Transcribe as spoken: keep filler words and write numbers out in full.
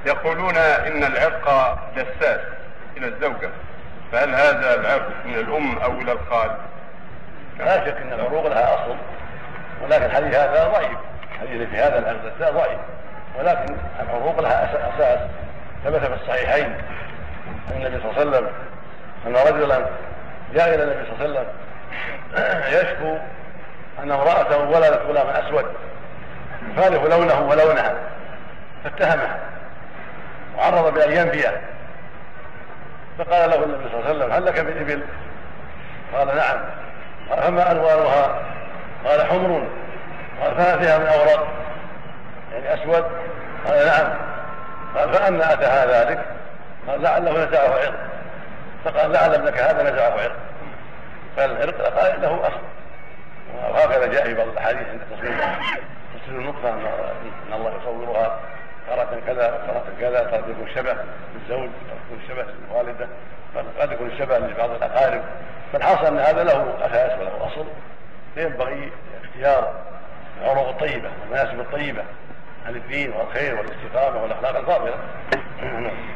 يقولون إن العرق دساس إلى الزوجة، فهل هذا العرق من الأم أو إلى الخال؟ لا شك أن العروق لها أصل، ولكن الحديث هذا ضعيف، الحديث في هذا العرق دساس ضعيف، ولكن العروق لها أساس ثبت في الصحيحين أن النبي صلى الله عليه وسلم أن رجلا جاء إلى النبي صلى الله عليه وسلم يشكو أن امرأته ولدت غلاما أسود يخالف لونه ولونها، فاتهمها وعرض بأن ينفيه، فقال له النبي صلى الله عليه وسلم هل لك من إبل؟ قال نعم. قال فما ألوانها؟ قال حمر. قال فما فيها من أوراق يعني أسود؟ قال نعم. قال فأنا أتى ذلك؟ قال لعله نزعه عرق. فقال لعل ابنك هذا نزعه عرق. فالعرق قال له أصل، وهكذا جاء في بعض الأحاديث عند تصوير النطفة أن الله يصورها تارة كذا تارة كذا، قد يكون شبه بالزوج، قد يكون شبه بالوالدة، قد يكون شبه لبعض الأقارب. فالحاصل أن هذا له أساس وله أصل، فينبغي اختيار العروق الطيبة والمناسب الطيبة عن الدين والخير والاستقامة والأخلاق الفاضلة.